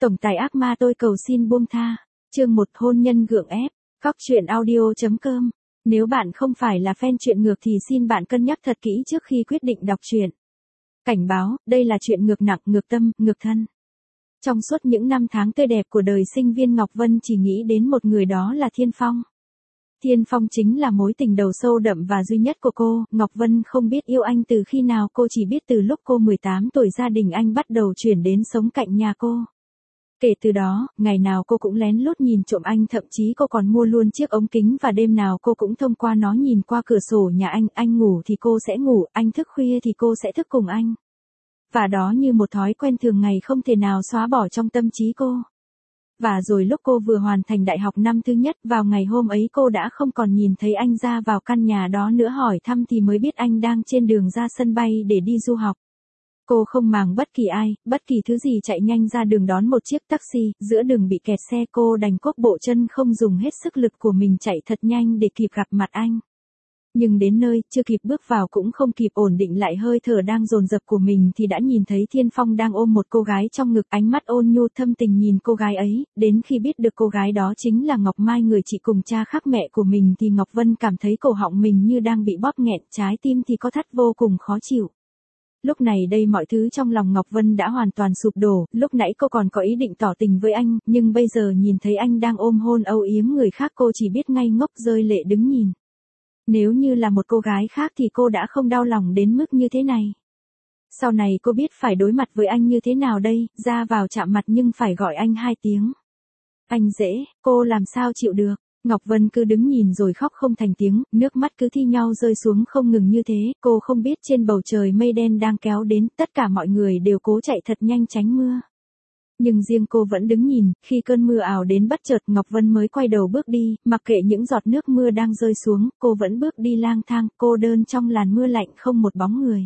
Tổng tài ác ma tôi cầu xin buông tha. Chương 1 hôn nhân gượng ép. Góc truyện audio.com. Nếu bạn không phải là fan truyện ngược thì xin bạn cân nhắc thật kỹ trước khi quyết định đọc truyện. Cảnh báo, đây là chuyện ngược nặng, ngược tâm, ngược thân. Trong suốt những năm tháng tươi đẹp của đời sinh viên Ngọc Vân chỉ nghĩ đến một người, đó là Thiên Phong. Thiên Phong chính là mối tình đầu sâu đậm và duy nhất của cô. Ngọc Vân không biết yêu anh từ khi nào, cô chỉ biết từ lúc cô 18 tuổi gia đình anh bắt đầu chuyển đến sống cạnh nhà cô. Kể từ đó, ngày nào cô cũng lén lút nhìn trộm anh, thậm chí cô còn mua luôn chiếc ống kính và đêm nào cô cũng thông qua nó nhìn qua cửa sổ nhà anh ngủ thì cô sẽ ngủ, anh thức khuya thì cô sẽ thức cùng anh. Và đó như một thói quen thường ngày không thể nào xóa bỏ trong tâm trí cô. Và rồi lúc cô vừa hoàn thành đại học năm thứ nhất, vào ngày hôm ấy cô đã không còn nhìn thấy anh ra vào căn nhà đó nữa, hỏi thăm thì mới biết anh đang trên đường ra sân bay để đi du học. Cô không màng bất kỳ ai, bất kỳ thứ gì, chạy nhanh ra đường đón một chiếc taxi, giữa đường bị kẹt xe cô đành cốc bộ chân không dùng hết sức lực của mình chạy thật nhanh để kịp gặp mặt anh. Nhưng đến nơi, chưa kịp bước vào cũng không kịp ổn định lại hơi thở đang dồn dập của mình thì đã nhìn thấy Thiên Phong đang ôm một cô gái trong ngực, ánh mắt ôn nhu thâm tình nhìn cô gái ấy, đến khi biết được cô gái đó chính là Ngọc Mai, người chị cùng cha khác mẹ của mình, thì Ngọc Vân cảm thấy cổ họng mình như đang bị bóp nghẹn, trái tim thì có thắt vô cùng khó chịu. Lúc này đây mọi thứ trong lòng Ngọc Vân đã hoàn toàn sụp đổ, lúc nãy cô còn có ý định tỏ tình với anh, nhưng bây giờ nhìn thấy anh đang ôm hôn âu yếm người khác cô chỉ biết ngây ngốc rơi lệ đứng nhìn. Nếu như là một cô gái khác thì cô đã không đau lòng đến mức như thế này. Sau này cô biết phải đối mặt với anh như thế nào đây, ra vào chạm mặt nhưng phải gọi anh 2 tiếng. Anh dễ, cô làm sao chịu được. Ngọc Vân cứ đứng nhìn rồi khóc không thành tiếng, nước mắt cứ thi nhau rơi xuống không ngừng như thế, cô không biết trên bầu trời mây đen đang kéo đến, tất cả mọi người đều cố chạy thật nhanh tránh mưa. Nhưng riêng cô vẫn đứng nhìn, khi cơn mưa ào đến bất chợt Ngọc Vân mới quay đầu bước đi, mặc kệ những giọt nước mưa đang rơi xuống, cô vẫn bước đi lang thang, cô đơn trong làn mưa lạnh không một bóng người.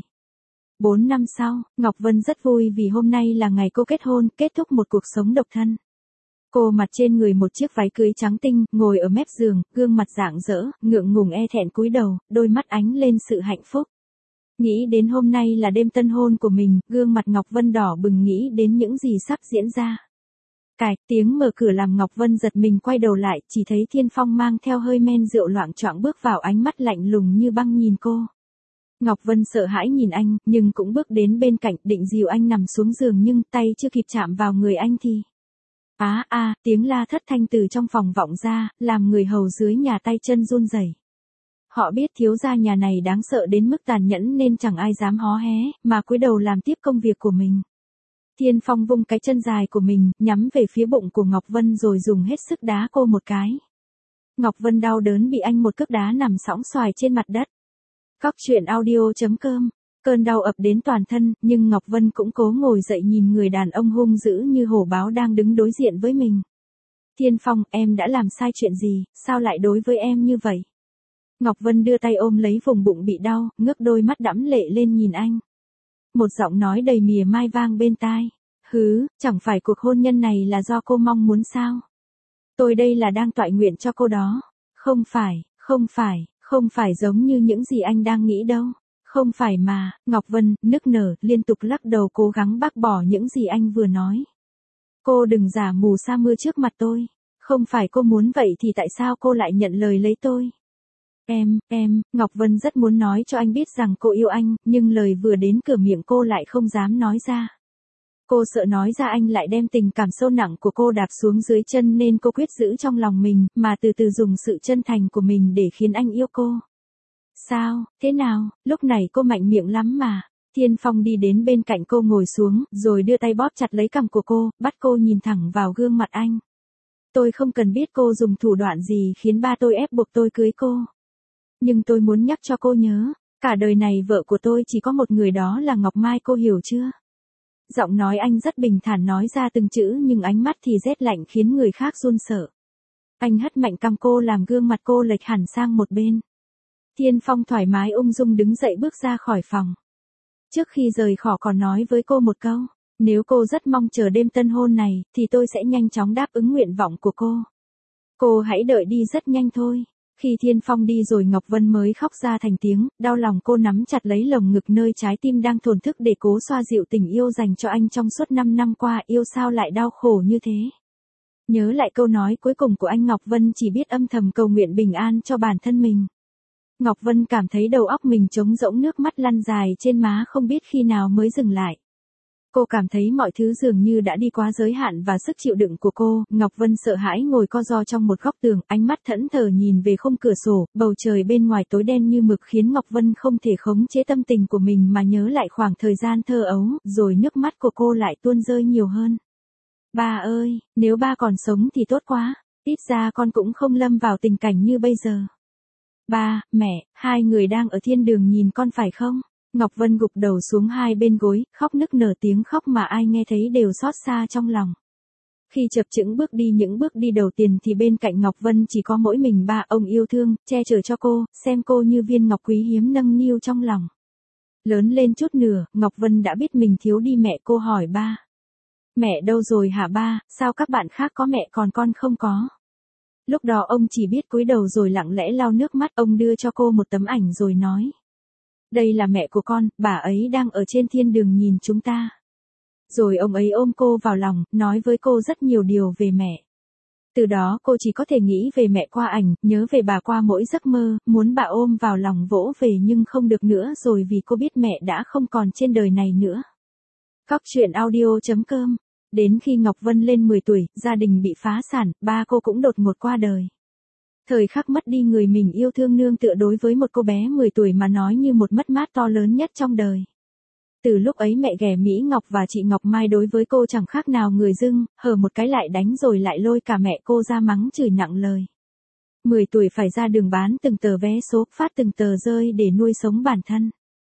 4 năm sau, Ngọc Vân rất vui vì hôm nay là ngày cô kết hôn, kết thúc một cuộc sống độc thân. Cô mặc trên người một chiếc váy cưới trắng tinh, ngồi ở mép giường, gương mặt rạng rỡ, ngượng ngùng e thẹn cúi đầu, đôi mắt ánh lên sự hạnh phúc. Nghĩ đến hôm nay là đêm tân hôn của mình, gương mặt Ngọc Vân đỏ bừng nghĩ đến những gì sắp diễn ra. Cạch, tiếng mở cửa làm Ngọc Vân giật mình quay đầu lại, chỉ thấy Thiên Phong mang theo hơi men rượu loạng choạng bước vào, ánh mắt lạnh lùng như băng nhìn cô. Ngọc Vân sợ hãi nhìn anh, nhưng cũng bước đến bên cạnh, định dìu anh nằm xuống giường nhưng tay chưa kịp chạm vào người anh thì... tiếng la thất thanh từ trong phòng vọng ra, làm người hầu dưới nhà tay chân run rẩy. Họ biết thiếu gia nhà này đáng sợ đến mức tàn nhẫn nên chẳng ai dám hó hé, mà cúi đầu làm tiếp công việc của mình. Thiên Phong vung cái chân dài của mình, nhắm về phía bụng của Ngọc Vân rồi dùng hết sức đá cô một cái. Ngọc Vân đau đớn bị anh một cước đá nằm sõng soài trên mặt đất. Góc truyện audio.com. Cơn đau ập đến toàn thân, nhưng Ngọc Vân cũng cố ngồi dậy nhìn người đàn ông hung dữ như hổ báo đang đứng đối diện với mình. Thiên Phong, em đã làm sai chuyện gì, sao lại đối với em như vậy? Ngọc Vân đưa tay ôm lấy vùng bụng bị đau, ngước đôi mắt đẫm lệ lên nhìn anh. Một giọng nói đầy mỉa mai vang bên tai. Chẳng phải cuộc hôn nhân này là do cô mong muốn sao? Tôi đây là đang toại nguyện cho cô đó. Không phải giống như những gì anh đang nghĩ đâu. Không phải mà, Ngọc Vân, nức nở, liên tục lắc đầu cố gắng bác bỏ những gì anh vừa nói. Cô đừng giả mù sa mưa trước mặt tôi. Không phải cô muốn vậy thì tại sao cô lại nhận lời lấy tôi? Ngọc Vân rất muốn nói cho anh biết rằng cô yêu anh, nhưng lời vừa đến cửa miệng cô lại không dám nói ra. Cô sợ nói ra anh lại đem tình cảm sâu nặng của cô đạp xuống dưới chân nên cô quyết giữ trong lòng mình, mà từ từ dùng sự chân thành của mình để khiến anh yêu cô. Sao, thế nào, lúc này cô mạnh miệng lắm mà. Thiên Phong đi đến bên cạnh cô ngồi xuống, rồi đưa tay bóp chặt lấy cằm của cô, bắt cô nhìn thẳng vào gương mặt anh. Tôi không cần biết cô dùng thủ đoạn gì khiến ba tôi ép buộc tôi cưới cô. Nhưng tôi muốn nhắc cho cô nhớ, cả đời này vợ của tôi chỉ có một người, đó là Ngọc Mai, cô hiểu chưa? Giọng nói anh rất bình thản nói ra từng chữ nhưng ánh mắt thì rét lạnh khiến người khác run sợ. Anh hất mạnh cằm cô làm gương mặt cô lệch hẳn sang một bên. Thiên Phong thoải mái ung dung đứng dậy bước ra khỏi phòng. Trước khi rời khỏi còn nói với cô một câu, nếu cô rất mong chờ đêm tân hôn này, thì tôi sẽ nhanh chóng đáp ứng nguyện vọng của cô. Cô hãy đợi đi, rất nhanh thôi. Khi Thiên Phong đi rồi Ngọc Vân mới khóc ra thành tiếng, đau lòng cô nắm chặt lấy lồng ngực nơi trái tim đang thổn thức để cố xoa dịu tình yêu dành cho anh trong suốt 5 năm qua, yêu sao lại đau khổ như thế. Nhớ lại câu nói cuối cùng của anh, Ngọc Vân chỉ biết âm thầm cầu nguyện bình an cho bản thân mình. Ngọc Vân cảm thấy đầu óc mình trống rỗng, nước mắt lăn dài trên má không biết khi nào mới dừng lại. Cô cảm thấy mọi thứ dường như đã đi quá giới hạn và sức chịu đựng của cô. Ngọc Vân sợ hãi ngồi co ro trong một góc tường, ánh mắt thẫn thờ nhìn về khung cửa sổ, bầu trời bên ngoài tối đen như mực khiến Ngọc Vân không thể khống chế tâm tình của mình mà nhớ lại khoảng thời gian thơ ấu, rồi nước mắt của cô lại tuôn rơi nhiều hơn. Ba ơi, nếu ba còn sống thì tốt quá, ít ra con cũng không lâm vào tình cảnh như bây giờ. Ba, mẹ, hai người đang ở thiên đường nhìn con phải không? Ngọc Vân gục đầu xuống hai bên gối, khóc nức nở, tiếng khóc mà ai nghe thấy đều xót xa trong lòng. Khi chập chững bước đi những bước đi đầu tiên thì bên cạnh Ngọc Vân chỉ có mỗi mình ba, ông yêu thương, che chở cho cô, xem cô như viên ngọc quý hiếm nâng niu trong lòng. Lớn lên chút nữa, Ngọc Vân đã biết mình thiếu đi mẹ, cô hỏi ba. Mẹ đâu rồi hả ba, sao các bạn khác có mẹ còn con không có? Lúc đó ông chỉ biết cúi đầu rồi lặng lẽ lau nước mắt, ông đưa cho cô một tấm ảnh rồi nói. Đây là mẹ của con, bà ấy đang ở trên thiên đường nhìn chúng ta. Rồi ông ấy ôm cô vào lòng, nói với cô rất nhiều điều về mẹ. Từ đó cô chỉ có thể nghĩ về mẹ qua ảnh, nhớ về bà qua mỗi giấc mơ, muốn bà ôm vào lòng vỗ về nhưng không được nữa rồi vì cô biết mẹ đã không còn trên đời này nữa. Cóc truyện audio.com. Đến khi Ngọc Vân lên 10 tuổi, gia đình bị phá sản, ba cô cũng đột ngột qua đời. Thời khắc mất đi người mình yêu thương nương tựa đối với một cô bé 10 tuổi mà nói như một mất mát to lớn nhất trong đời. Từ lúc ấy mẹ ghẻ Mỹ Ngọc và chị Ngọc Mai đối với cô chẳng khác nào người dưng, hở một cái lại đánh rồi lại lôi cả mẹ cô ra mắng chửi nặng lời. 10 tuổi phải ra đường bán từng tờ vé số, phát từng tờ rơi để nuôi sống bản thân.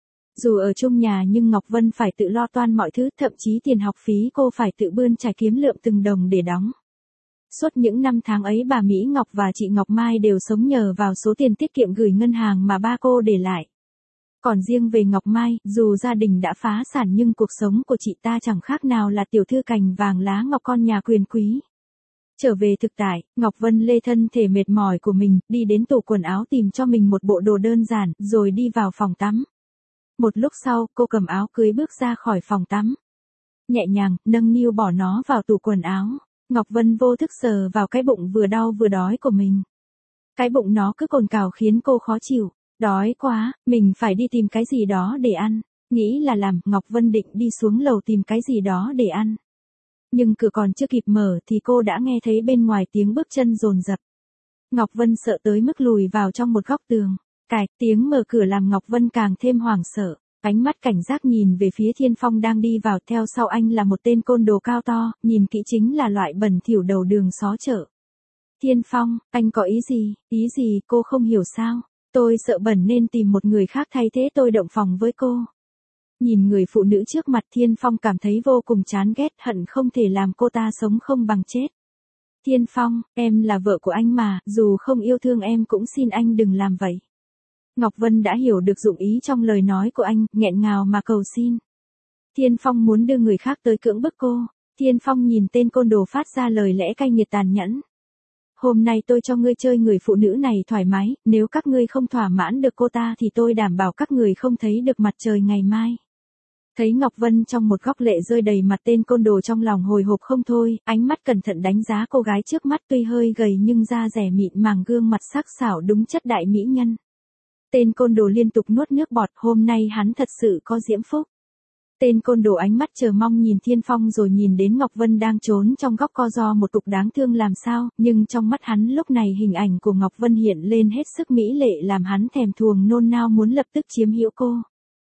Dù ở chung nhà nhưng Ngọc Vân phải tự lo toan mọi thứ, thậm chí tiền học phí cô phải tự bươn trải kiếm lượm từng đồng để đóng. Suốt những năm tháng ấy bà Mỹ Ngọc và chị Ngọc Mai đều sống nhờ vào số tiền tiết kiệm gửi ngân hàng mà ba cô để lại. Còn riêng về Ngọc Mai, dù gia đình đã phá sản nhưng cuộc sống của chị ta chẳng khác nào là tiểu thư cành vàng lá ngọc con nhà quyền quý. Trở về thực tại, Ngọc Vân lê thân thể mệt mỏi của mình, đi đến tủ quần áo tìm cho mình một bộ đồ đơn giản, rồi đi vào phòng tắm. Một lúc sau, cô cầm áo cưới bước ra khỏi phòng tắm. Nhẹ nhàng, nâng niu bỏ nó vào tủ quần áo. Ngọc Vân vô thức sờ vào cái bụng vừa đau vừa đói của mình. Cái bụng nó cứ cồn cào khiến cô khó chịu. Đói quá, mình phải đi tìm cái gì đó để ăn. Nghĩ là làm, Ngọc Vân định đi xuống lầu tìm cái gì đó để ăn. Nhưng cửa còn chưa kịp mở thì cô đã nghe thấy bên ngoài tiếng bước chân dồn dập. Ngọc Vân sợ tới mức lùi vào trong một góc tường. Cạch, tiếng mở cửa làm Ngọc Vân càng thêm hoảng sợ. Ánh mắt cảnh giác nhìn về phía Thiên Phong đang đi vào, theo sau anh là một tên côn đồ cao to, nhìn kỹ chính là loại bẩn thỉu đầu đường xó chợ. Thiên Phong, anh có ý gì? Ý gì, cô không hiểu sao? Tôi sợ bẩn nên tìm một người khác thay thế tôi động phòng với cô. Nhìn người phụ nữ trước mặt Thiên Phong cảm thấy vô cùng chán ghét, hận không thể làm cô ta sống không bằng chết. Thiên Phong, em là vợ của anh mà, dù không yêu thương em cũng xin anh đừng làm vậy. Ngọc Vân đã hiểu được dụng ý trong lời nói của anh, nghẹn ngào mà cầu xin. Thiên Phong muốn đưa người khác tới cưỡng bức cô. Thiên Phong nhìn tên côn đồ phát ra lời lẽ cay nghiệt tàn nhẫn. Hôm nay tôi cho ngươi chơi người phụ nữ này thoải mái, nếu các ngươi không thỏa mãn được cô ta thì tôi đảm bảo các người không thấy được mặt trời ngày mai. Thấy Ngọc Vân trong một góc lệ rơi đầy mặt, tên côn đồ trong lòng hồi hộp không thôi, ánh mắt cẩn thận đánh giá cô gái trước mắt, tuy hơi gầy nhưng da dẻ mịn màng, gương mặt sắc sảo đúng chất đại mỹ nhân. Tên côn đồ liên tục nuốt nước bọt, hôm nay hắn thật sự có diễm phúc. Tên côn đồ ánh mắt chờ mong nhìn Thiên Phong rồi nhìn đến Ngọc Vân đang trốn trong góc co ro một cục đáng thương làm sao, nhưng trong mắt hắn lúc này hình ảnh của Ngọc Vân hiện lên hết sức mỹ lệ làm hắn thèm thuồng nôn nao muốn lập tức chiếm hữu cô.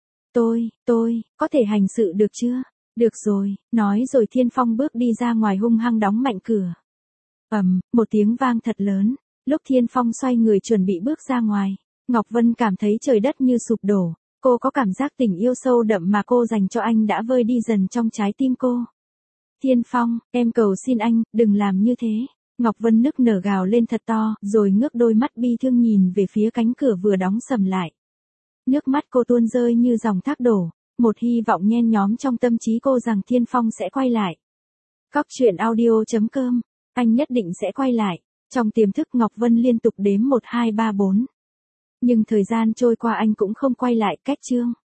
Tôi, có thể hành sự được chưa? Được rồi, nói rồi Thiên Phong bước đi ra ngoài hung hăng đóng mạnh cửa. Một tiếng vang thật lớn, lúc Thiên Phong xoay người chuẩn bị bước ra ngoài, Ngọc Vân cảm thấy trời đất như sụp đổ. Cô có cảm giác tình yêu sâu đậm mà cô dành cho anh đã vơi đi dần trong trái tim cô. Thiên Phong, em cầu xin anh, đừng làm như thế. Ngọc Vân nức nở gào lên thật to, rồi ngước đôi mắt bi thương nhìn về phía cánh cửa vừa đóng sầm lại. Nước mắt cô tuôn rơi như dòng thác đổ, một hy vọng nhen nhóm trong tâm trí cô rằng Thiên Phong sẽ quay lại. Cóc truyện audio.com, anh nhất định sẽ quay lại. Trong tiềm thức Ngọc Vân liên tục đếm 1 2 3 4. Nhưng thời gian trôi qua anh cũng không quay lại, cách chương.